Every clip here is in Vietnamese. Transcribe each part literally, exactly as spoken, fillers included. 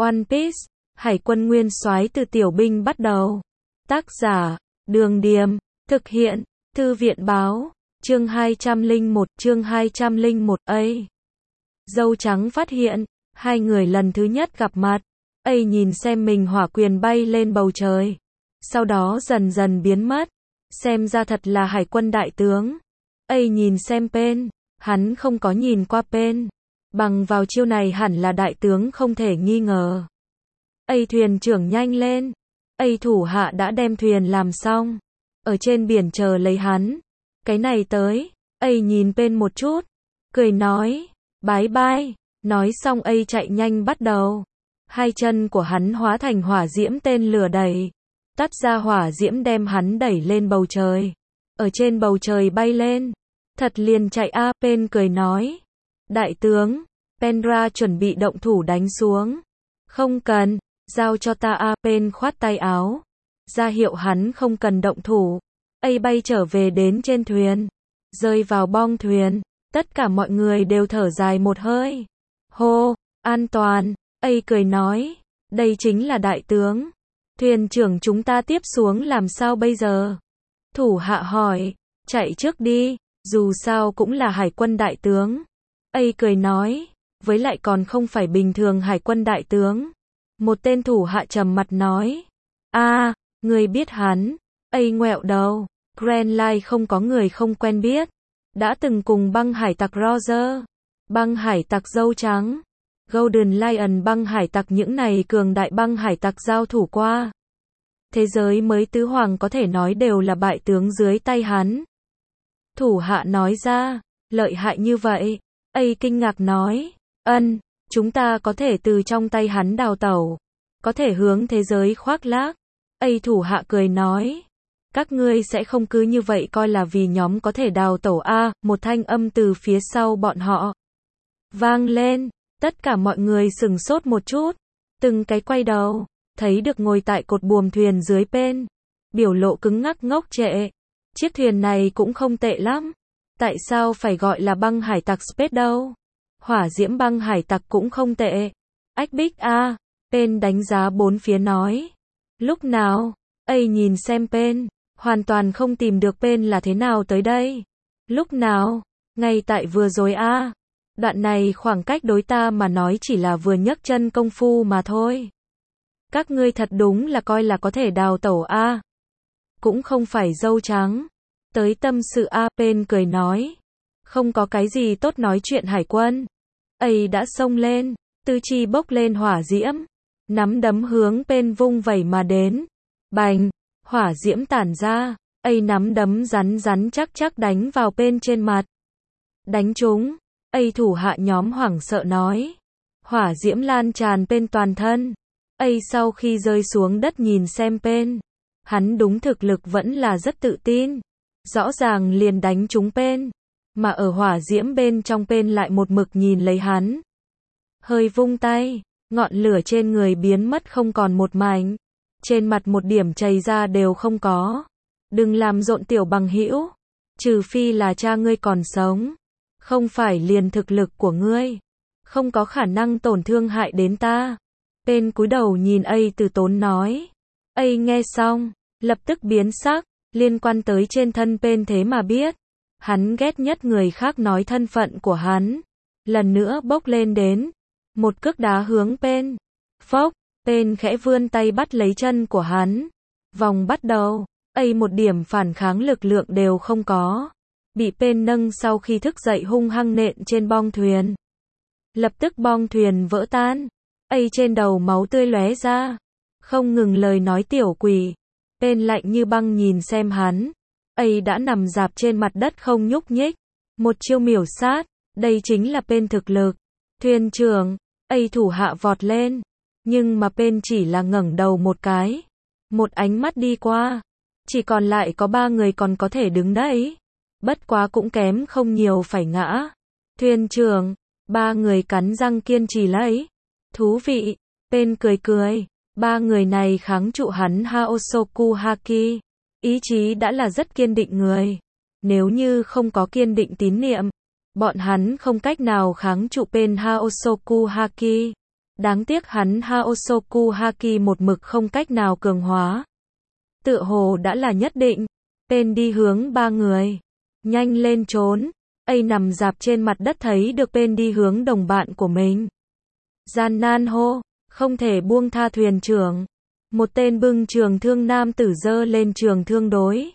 One Piece, Hải quân nguyên soái từ tiểu binh bắt đầu. Tác giả, Đường Điềm, thực hiện, Thư viện báo, chương hai trăm lẻ một, chương hai trăm lẻ một, A. Dâu trắng phát hiện, hai người lần thứ nhất gặp mặt, A nhìn xem mình hỏa quyền bay lên bầu trời, sau đó dần dần biến mất, xem ra thật là hải quân đại tướng. A nhìn xem Pen, hắn không có nhìn qua Pen, bằng vào chiêu này hẳn là đại tướng không thể nghi ngờ. A thuyền trưởng nhanh lên, A thủ hạ đã đem thuyền làm xong, ở trên biển chờ lấy hắn. Cái này tới, A nhìn Pen một chút, cười nói, bái bai, nói xong A chạy nhanh bắt đầu. Hai chân của hắn hóa thành hỏa diễm tên lửa đẩy, tắt ra hỏa diễm đem hắn đẩy lên bầu trời. Ở trên bầu trời bay lên, thật liền chạy a. Pen cười nói, đại tướng, Penra chuẩn bị động thủ đánh xuống. Không cần, giao cho ta a. Pen khoát tay áo, ra hiệu hắn không cần động thủ. A bay trở về đến trên thuyền, rơi vào bong thuyền, tất cả mọi người đều thở dài một hơi. Hô, an toàn. A cười nói, đây chính là đại tướng. Thuyền trưởng chúng ta tiếp xuống làm sao bây giờ? Thủ hạ hỏi, chạy trước đi, dù sao cũng là hải quân đại tướng. A cười nói, với lại còn không phải bình thường hải quân đại tướng. Một tên thủ hạ trầm mặt nói, a, người biết hắn? A ngoẹo đầu, Grand Line không có người không quen biết. Đã từng cùng băng hải tặc Roger, băng hải tặc dâu trắng, Golden Lion băng hải tặc những này cường đại băng hải tặc giao thủ qua. Thế giới mới tứ hoàng có thể nói đều là bại tướng dưới tay hắn. Thủ hạ nói ra, lợi hại như vậy. A kinh ngạc nói, ân, chúng ta có thể từ trong tay hắn đào tẩu, có thể hướng thế giới khoác lác. A thủ hạ cười nói, các ngươi sẽ không cứ như vậy coi là vì nhóm có thể đào tẩu a. Một thanh âm từ phía sau bọn họ vang lên. Tất cả mọi người sửng sốt một chút, từng cái quay đầu, thấy được ngồi tại cột buồm thuyền dưới Pen, biểu lộ cứng ngắc ngốc trệ. Chiếc thuyền này cũng không tệ lắm, tại sao phải gọi là băng hải tặc Space đâu? Hỏa diễm băng hải tặc cũng không tệ. Ách bích a, Pen đánh giá bốn phía nói. Lúc nào? A nhìn xem Pen, hoàn toàn không tìm được Pen là thế nào tới đây. Lúc nào? Ngay tại vừa rồi a. Đoạn này khoảng cách đối ta mà nói chỉ là vừa nhấc chân công phu mà thôi. Các ngươi thật đúng là coi là có thể đào tẩu a. Cũng không phải dâu trắng. Tới tâm sự a. Pen cười nói. Không có cái gì tốt nói chuyện hải quân. A đã xông lên, tư chi bốc lên hỏa diễm, nắm đấm hướng Pen vung vẩy mà đến. Bành, hỏa diễm tản ra, A nắm đấm rắn rắn chắc chắc đánh vào Pen trên mặt. Đánh trúng. A thủ hạ nhóm hoảng sợ nói. Hỏa diễm lan tràn Pen toàn thân. A sau khi rơi xuống đất nhìn xem Pen, hắn đúng thực lực vẫn là rất tự tin. Rõ ràng liền đánh trúng Pen, mà ở hỏa diễm bên trong Pen lại một mực nhìn lấy hắn. Hơi vung tay, ngọn lửa trên người biến mất không còn một mảnh. Trên mặt một điểm chảy ra đều không có. Đừng làm rộn tiểu bằng hữu, trừ phi là cha ngươi còn sống. Không phải liền thực lực của ngươi, không có khả năng tổn thương hại đến ta. Pen cúi đầu nhìn A từ tốn nói. A nghe xong, lập tức biến sắc, liên quan tới trên thân Pen thế mà biết. Hắn ghét nhất người khác nói thân phận của hắn. Lần nữa bốc lên đến, một cước đá hướng Pen. Phốc, Pen khẽ vươn tay bắt lấy chân của hắn. Vòng bắt đầu, A một điểm phản kháng lực lượng đều không có. Bị Pen nâng sau khi thức dậy hung hăng nện trên bong thuyền. Lập tức bong thuyền vỡ tan. A trên đầu máu tươi lóe ra. Không ngừng lời nói tiểu quỷ. Pen lạnh như băng nhìn xem hắn. A đã nằm rạp trên mặt đất không nhúc nhích. Một chiêu miểu sát. Đây chính là Pen thực lực. Thuyền trưởng. A thủ hạ vọt lên. Nhưng mà Pen chỉ là ngẩng đầu một cái. Một ánh mắt đi qua. Chỉ còn lại có ba người còn có thể đứng đấy. Bất quá cũng kém không nhiều phải ngã. Thuyền trưởng, ba người cắn răng kiên trì lấy. Thú vị, Pen cười cười. Ba người này kháng trụ hắn Haosoku Haki. Ý chí đã là rất kiên định người. Nếu như không có kiên định tín niệm, bọn hắn không cách nào kháng trụ Pen Haosoku Haki. Đáng tiếc hắn Haosoku Haki một mực không cách nào cường hóa. Tựa hồ đã là nhất định. Pen đi hướng ba người. Nhanh lên trốn. A nằm dạp trên mặt đất thấy được Pen đi hướng đồng bạn của mình. Gian nan hô, không thể buông tha thuyền trưởng. Một tên bưng trường thương nam tử giơ lên trường thương đối.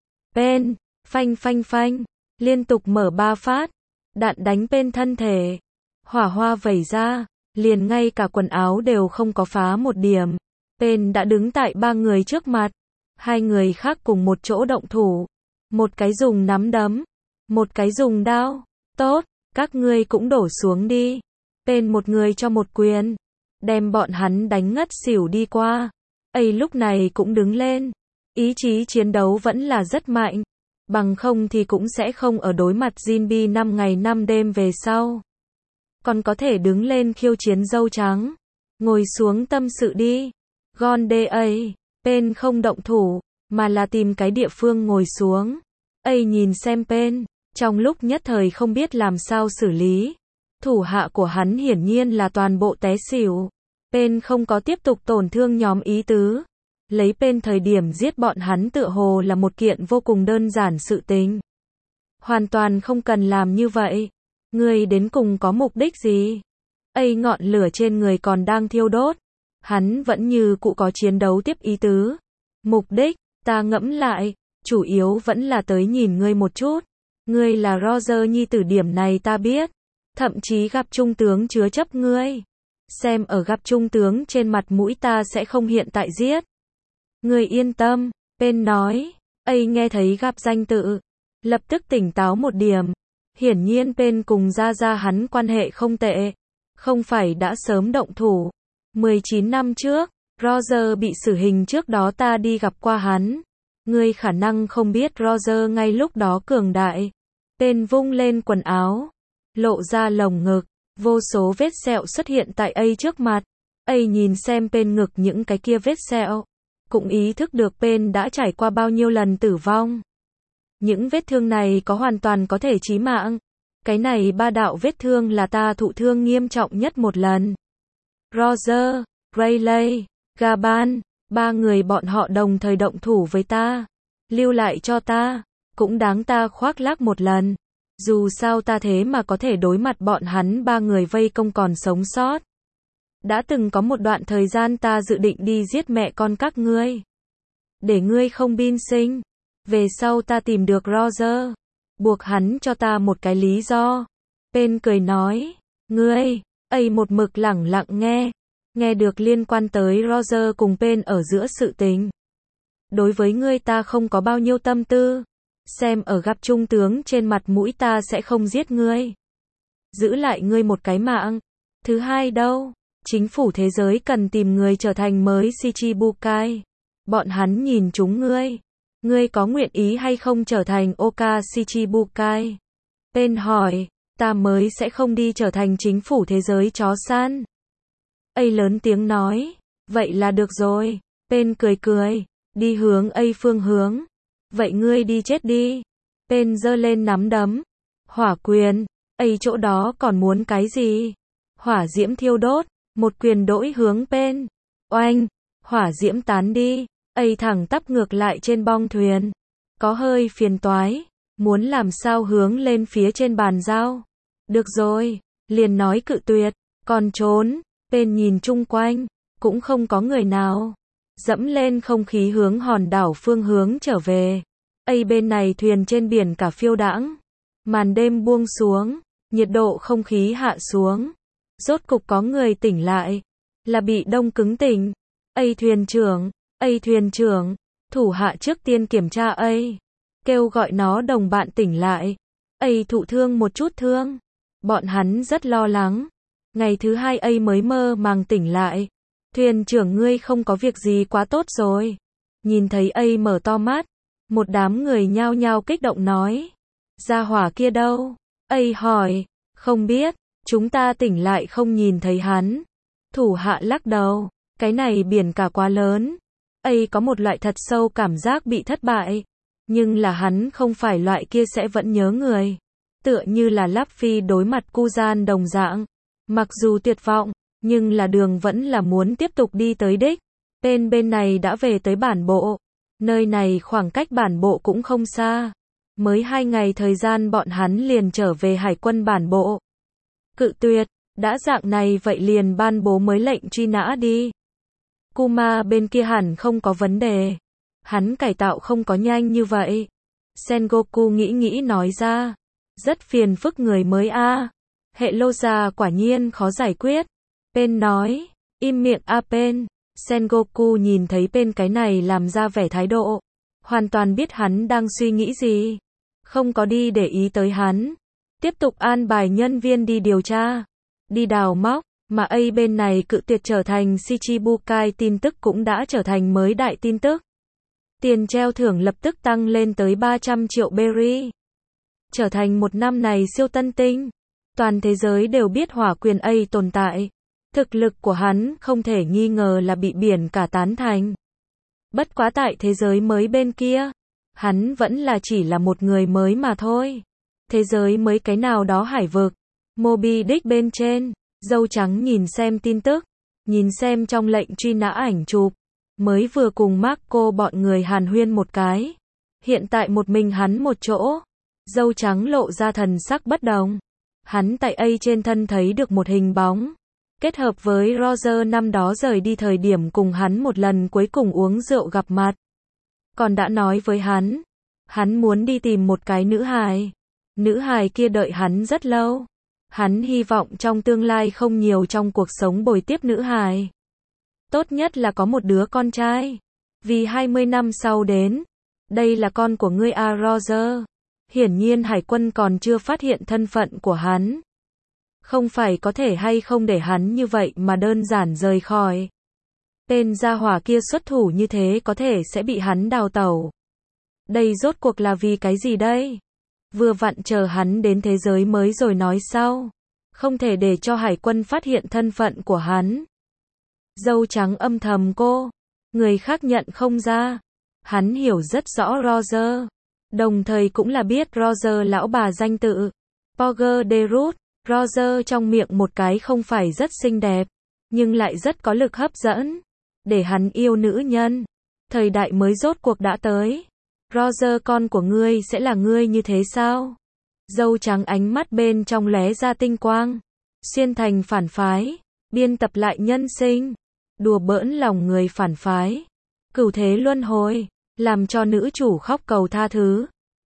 Pen, phanh phanh phanh, liên tục mở ba phát. Đạn đánh Pen thân thể. Hỏa hoa vẩy ra, liền ngay cả quần áo đều không có phá một điểm. Pen đã đứng tại ba người trước mặt. Hai người khác cùng một chỗ động thủ. Một cái dùng nắm đấm. Một cái dùng đao. Tốt, các ngươi cũng đổ xuống đi. Pen một người cho một quyền. Đem bọn hắn đánh ngất xỉu đi qua. A lúc này cũng đứng lên. Ý chí chiến đấu vẫn là rất mạnh. Bằng không thì cũng sẽ không ở đối mặt Jinbi năm ngày năm đêm về sau. Còn có thể đứng lên khiêu chiến dâu trắng. Ngồi xuống tâm sự đi. Gonde A. Pen không động thủ, mà là tìm cái địa phương ngồi xuống. A nhìn xem Pen, trong lúc nhất thời không biết làm sao xử lý. Thủ hạ của hắn hiển nhiên là toàn bộ té xỉu. Pen không có tiếp tục tổn thương nhóm ý tứ. Lấy Pen thời điểm giết bọn hắn tựa hồ là một kiện vô cùng đơn giản sự tình. Hoàn toàn không cần làm như vậy. Ngươi đến cùng có mục đích gì? A ngọn lửa trên người còn đang thiêu đốt. Hắn vẫn như cụ có chiến đấu tiếp ý tứ. Mục đích, ta ngẫm lại, chủ yếu vẫn là tới nhìn ngươi một chút. Ngươi là Roger nhi tử điểm này ta biết. Thậm chí gặp trung tướng chứa chấp ngươi. Xem ở gặp trung tướng trên mặt mũi ta sẽ không hiện tại giết. Ngươi yên tâm, Pen nói. A nghe thấy gặp danh tự. Lập tức tỉnh táo một điểm. Hiển nhiên Pen cùng Gia Gia hắn quan hệ không tệ. Không phải đã sớm động thủ. mười chín năm trước, Roger bị xử hình trước đó ta đi gặp qua hắn. Ngươi khả năng không biết Roger ngay lúc đó cường đại. Pen vung lên quần áo. Lộ ra lồng ngực. Vô số vết sẹo xuất hiện tại A trước mặt. A nhìn xem Pen ngực những cái kia vết sẹo. Cũng ý thức được Pen đã trải qua bao nhiêu lần tử vong. Những vết thương này có hoàn toàn có thể chí mạng. Cái này ba đạo vết thương là ta thụ thương nghiêm trọng nhất một lần. Roger, Rayleigh, Gaban, ba người bọn họ đồng thời động thủ với ta. Lưu lại cho ta, cũng đáng ta khoác lác một lần. Dù sao ta thế mà có thể đối mặt bọn hắn ba người vây công còn sống sót. Đã từng có một đoạn thời gian ta dự định đi giết mẹ con các ngươi. Để ngươi không bin sinh. Về sau ta tìm được Roger. Buộc hắn cho ta một cái lý do. Pen cười nói. Ngươi, A một mực lẳng lặng nghe. Nghe được liên quan tới Roger cùng Pen ở giữa sự tình. Đối với ngươi ta không có bao nhiêu tâm tư. Xem ở gặp trung tướng trên mặt mũi ta sẽ không giết ngươi. Giữ lại ngươi một cái mạng. Thứ hai đâu? Chính phủ thế giới cần tìm người trở thành mới Shichibukai. Bọn hắn nhìn chúng ngươi. Ngươi có nguyện ý hay không trở thành Oka Shichibukai? Pen hỏi, ta mới sẽ không đi trở thành chính phủ thế giới chó săn. A lớn tiếng nói, vậy là được rồi. Pen cười cười, đi hướng A phương hướng. Vậy ngươi đi chết đi. Pen giơ lên nắm đấm. Hỏa quyền, A chỗ đó còn muốn cái gì? Hỏa diễm thiêu đốt, một quyền đỗi hướng Pen. Oanh, hỏa diễm tán đi. A thẳng tắp ngược lại trên bong thuyền. Có hơi phiền toái. Muốn làm sao hướng lên phía trên bàn giao. Được rồi, liền nói cự tuyệt. Còn trốn. Pen nhìn chung quanh. Cũng không có người nào. Dẫm lên không khí hướng hòn đảo phương hướng trở về. A bên này thuyền trên biển cả phiêu đãng. Màn đêm buông xuống. Nhiệt độ không khí hạ xuống. Rốt cục có người tỉnh lại. Là bị đông cứng tỉnh. A thuyền trưởng. A thuyền trưởng. Thủ hạ trước tiên kiểm tra A. Kêu gọi nó đồng bạn tỉnh lại. A thụ thương một chút thương. Bọn hắn rất lo lắng. Ngày thứ hai A mới mơ màng tỉnh lại. Thuyền trưởng ngươi không có việc gì quá tốt rồi. Nhìn thấy A mở to mắt. Một đám người nhao nhao kích động nói. Gia hỏa kia đâu? A hỏi. Không biết. Chúng ta tỉnh lại không nhìn thấy hắn. Thủ hạ lắc đầu. Cái này biển cả quá lớn. A có một loại thật sâu cảm giác bị thất bại. Nhưng là hắn không phải loại kia sẽ vẫn nhớ người. Tựa như là Luffy đối mặt Kuzan đồng dạng. Mặc dù tuyệt vọng, Nhưng là đường vẫn là muốn tiếp tục đi tới đích. Bên bên này đã về tới bản bộ. Nơi này khoảng cách bản bộ cũng không xa. Mới hai ngày thời gian bọn hắn liền trở về hải quân bản bộ. Cự tuyệt, đã dạng này vậy liền ban bố mới lệnh truy nã đi. Kuma bên kia hẳn không có vấn đề. Hắn cải tạo không có nhanh như vậy. Sengoku nghĩ nghĩ nói ra. Rất phiền phức người mới a. Hệ lô già quả nhiên khó giải quyết. Pen nói. Im miệng a Pen. Sengoku nhìn thấy Pen cái này làm ra vẻ thái độ. Hoàn toàn biết hắn đang suy nghĩ gì. Không có đi để ý tới hắn. Tiếp tục an bài nhân viên đi điều tra. Đi đào móc. Mà A bên này cự tuyệt trở thành Shichibukai tin tức cũng đã trở thành mới đại tin tức. Tiền treo thưởng lập tức tăng lên tới ba trăm triệu berry. Trở thành một năm này siêu tân tinh. Toàn thế giới đều biết hỏa quyền A tồn tại. Thực lực của hắn không thể nghi ngờ là bị biển cả tán thành. Bất quá tại thế giới mới bên kia, hắn vẫn là chỉ là một người mới mà thôi. Thế giới mới cái nào đó hải vực. Moby Dick bên trên, dâu trắng nhìn xem tin tức, nhìn xem trong lệnh truy nã ảnh chụp. Mới vừa cùng Marco bọn người hàn huyên một cái. Hiện tại một mình hắn một chỗ. Dâu trắng lộ ra thần sắc bất đồng. Hắn tại A trên thân thấy được một hình bóng. Kết hợp với Roger năm đó rời đi thời điểm cùng hắn một lần cuối cùng uống rượu gặp mặt. Còn đã nói với hắn. Hắn muốn đi tìm một cái nữ hài. Nữ hài kia đợi hắn rất lâu. Hắn hy vọng trong tương lai không nhiều trong cuộc sống bồi tiếp nữ hài. Tốt nhất là có một đứa con trai. Vì hai mươi năm sau đến. Đây là con của ngươi à Roger. Hiển nhiên hải quân còn chưa phát hiện thân phận của hắn. Không phải có thể hay không để hắn như vậy mà đơn giản rời khỏi. Tên gia hỏa kia xuất thủ như thế có thể sẽ bị hắn đào tẩu. Đây rốt cuộc là vì cái gì đây? Vừa vặn chờ hắn đến thế giới mới rồi nói sau. Không thể để cho hải quân phát hiện thân phận của hắn. Dâu trắng âm thầm cô. Người khác nhận không ra. Hắn hiểu rất rõ Roger. Đồng thời cũng là biết Roger lão bà danh tự. Porger de Root. Roger trong miệng một cái không phải rất xinh đẹp. Nhưng lại rất có lực hấp dẫn. Để hắn yêu nữ nhân. Thời đại mới rốt cuộc đã tới. Roger con của ngươi sẽ là ngươi như thế sao? Dâu trắng ánh mắt bên trong lóe ra tinh quang. Xuyên thành phản phái. Biên tập lại nhân sinh. Đùa bỡn lòng người phản phái. Cửu thế luân hồi. Làm cho nữ chủ khóc cầu tha thứ.